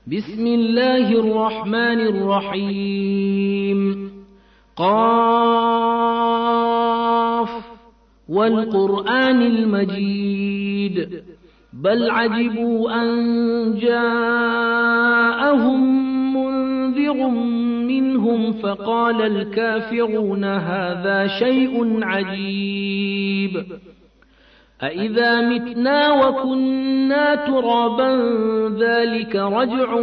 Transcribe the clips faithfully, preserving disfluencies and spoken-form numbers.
بسم الله الرحمن الرحيم. قاف والقرآن المجيد بل عجبوا أن جاءهم منذر منهم فقال الكافرون هذا شيء عجيب أإذا متنا وكنا ترابا ذلك رجع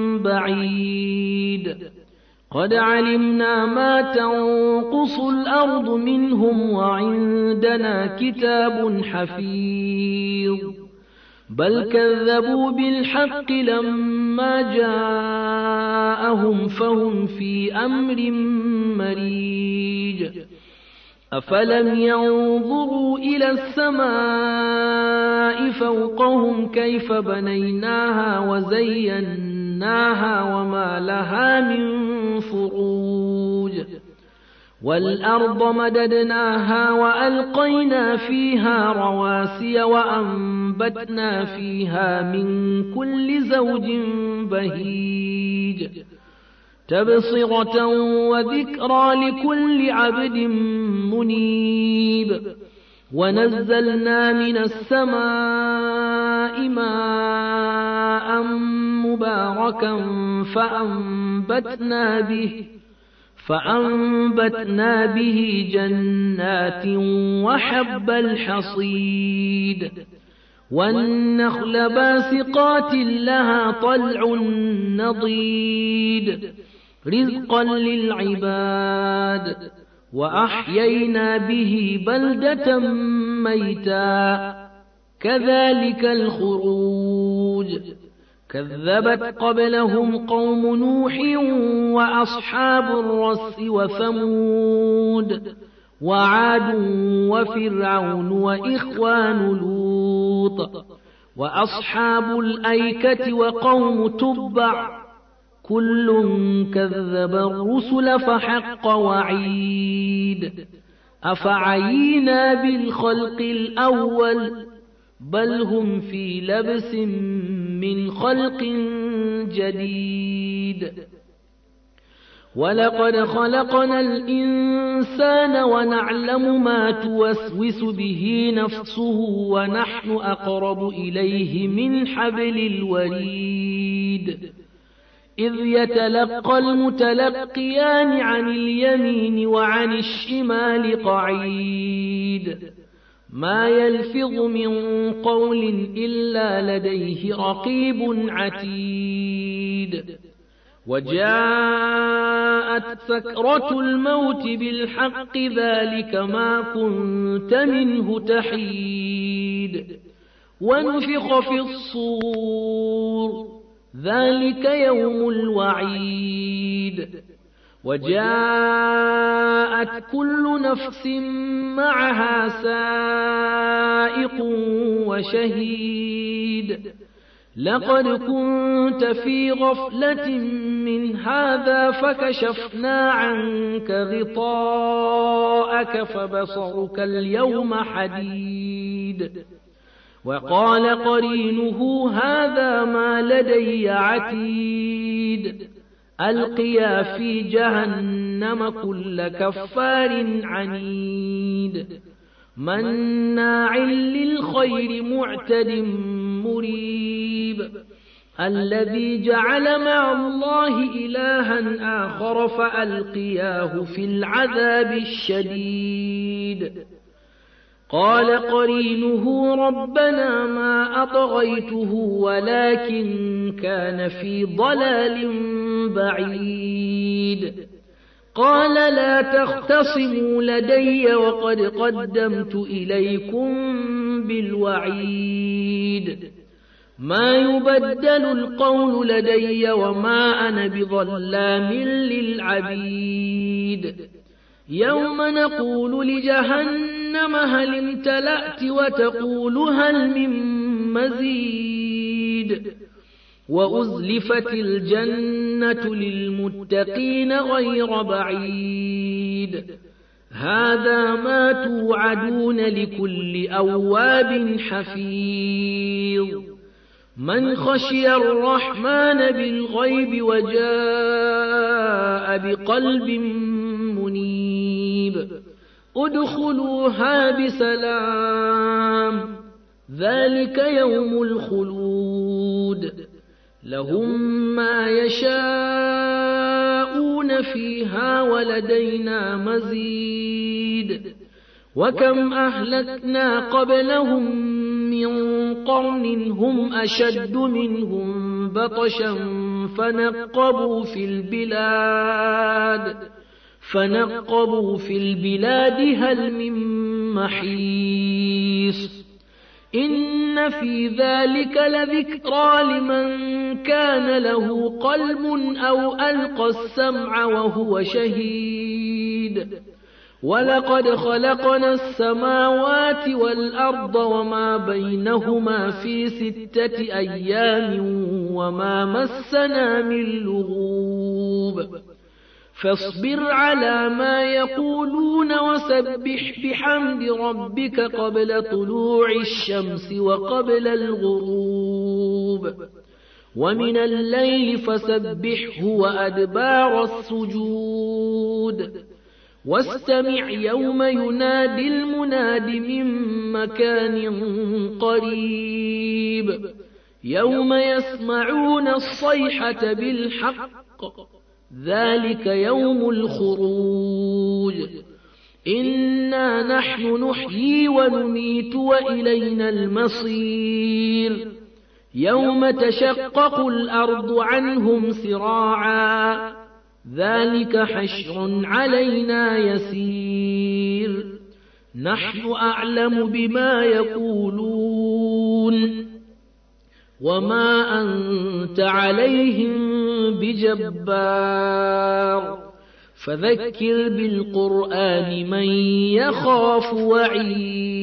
بعيد قد علمنا ما تنقص الأرض منهم وعندنا كتاب حفيظ بل كذبوا بالحق لما جاءهم فهم في أمر مريج أفلم ينظروا إلى السماء فوقهم كيف بنيناها وزيناها وما لها من فروج والأرض مددناها وألقينا فيها رواسي وأنبتنا فيها من كل زوج بهيج تبصرة وذكرى لكل عبد منيب ونزلنا من السماء ماء مباركا فأنبتنا به فأنبتنا به جنات وحب الحصيد والنخل باسقات لها طلع نضيد رزقا للعباد وأحيينا به بلدة ميتا كذلك الخروج كذبت قبلهم قوم نوح وأصحاب الرس وثمود وعاد وفرعون وإخوان لوط وأصحاب الأيكة وقوم تبع كل كذب الرسل فحق وعيد أفعينا بالخلق الأول بل هم في لبس من خلق جديد ولقد خلقنا الإنسان ونعلم ما توسوس به نفسه ونحن أقرب إليه من حبل الوريد إذ يتلقى المتلقيان عن اليمين وعن الشمال قعيد ما يلفظ من قول إلا لديه رقيب عتيد وجاءت سكرة الموت بالحق ذلك ما كنت منه تحيد ونفخ في الصور ذلك يوم الوعيد وجاءت كل نفس معها سائق وشهيد لقد كنت في غفلة من هذا فكشفنا عنك غطاءك فبصرك اليوم حديد وقال قرينه هذا ما لدي عتيد ألقيا في جهنم كل كفار عنيد مناع للخير معتد مريب الذي جعل مع الله إلها آخر فألقياه في العذاب الشديد قال قرينه ربنا ما أطغيته ولكن كان في ضلال بعيد قال لا تختصموا لدي وقد قدمت إليكم بالوعيد ما يبدل القول لدي وما أنا بظلام للعبيد يوم نقول لجهنم هل امتلأت وتقول هل من مزيد وأزلفت الجنة للمتقين غير بعيد هذا ما توعدون لكل أواب حفيظ من خشي الرحمن بالغيب وجاء بقلب منيب ادخلوها بسلام ذلك يوم الخلود لهم ما يشاءون فيها ولدينا مزيد وكم أهلكنا قبلهم من قرن هم أشد منهم بطشا فنقبوا في البلاد فنقبوا في البلاد هل من محيص إن في ذلك لذكرى لمن كان له قلب أو ألقى السمع وهو شهيد ولقد خلقنا السماوات والأرض وما بينهما في ستة أيام وما مسنا من لغوب فاصبر على ما يقولون وسبح بحمد ربك قبل طلوع الشمس وقبل الغروب ومن الليل فسبحه وأدبار السجود واستمع يوم ينادي المناد من مكان قريب يوم يسمعون الصيحة بالحق ذلك يوم الخروج إنا نحن نحيي ونميت وإلينا المصير يوم تشقق الأرض عنهم سراعا ذلك حشر علينا يسير نحن أعلم بما يقولون وما أنت عليهم بجبار فذكر بالقرآن من يخاف وعيد